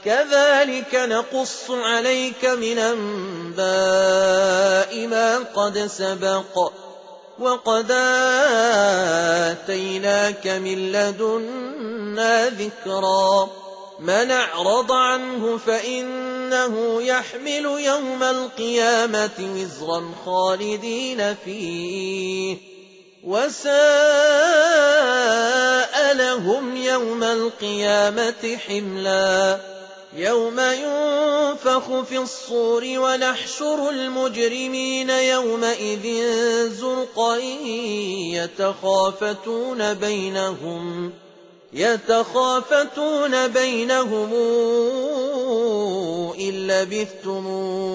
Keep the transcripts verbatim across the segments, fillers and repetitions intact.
كذلك نقص عليك من أنباء ما قد سبق وقد آتيناك من لدنا ذكرا من أعرض عنه فإنه يحمل يوم القيامة وزرا خالدين فيه وساء لهم يوم القيامة حملا يوم ينفخ في الصور ونحشر المجرمين يومئذ زرقا يتخافتون بينهم يتخافتون بينهم إن لبثتم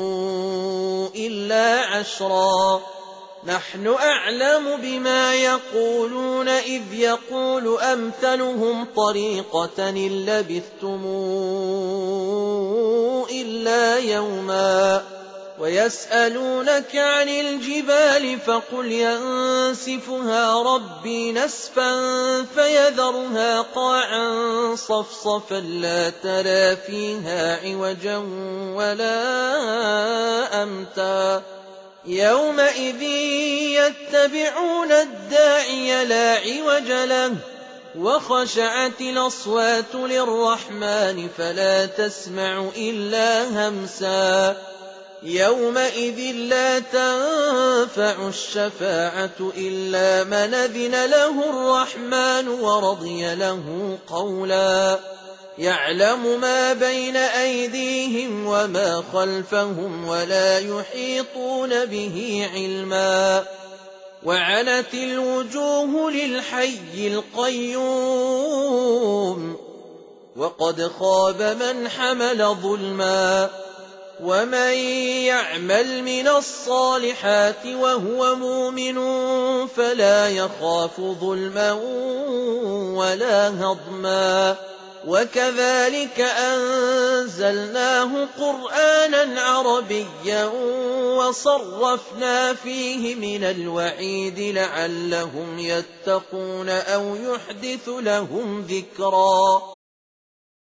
إلا عشرا نحن أعلم بما يقولون إذ يقول أمثلهم طريقة إن لبثتم إلا يوما ويسألونك عن الجبال فقل ينسفها ربي نسفا فيذرها قاعا صفصفا لا ترى فيها عوجا ولا أمتا يومئذ يتبعون الداعي لا عوج له وخشعت الأصوات للرحمن فلا تسمع إلا همسا يومئذ لا تنفع الشفاعة إلا من أذن له الرحمن ورضي له قولا يعلم ما بين أيديهم وما خلفهم ولا يحيطون به علما وعنت الوجوه للحي القيوم وقد خاب من حمل ظلما ومن يعمل من الصالحات وهو مؤمن فلا يخاف ظلما ولا هضما وكذلك أنزلناه قرآنا عربيا وصرفنا فيه من الوعيد لعلهم يتقون أو يحدث لهم ذكرا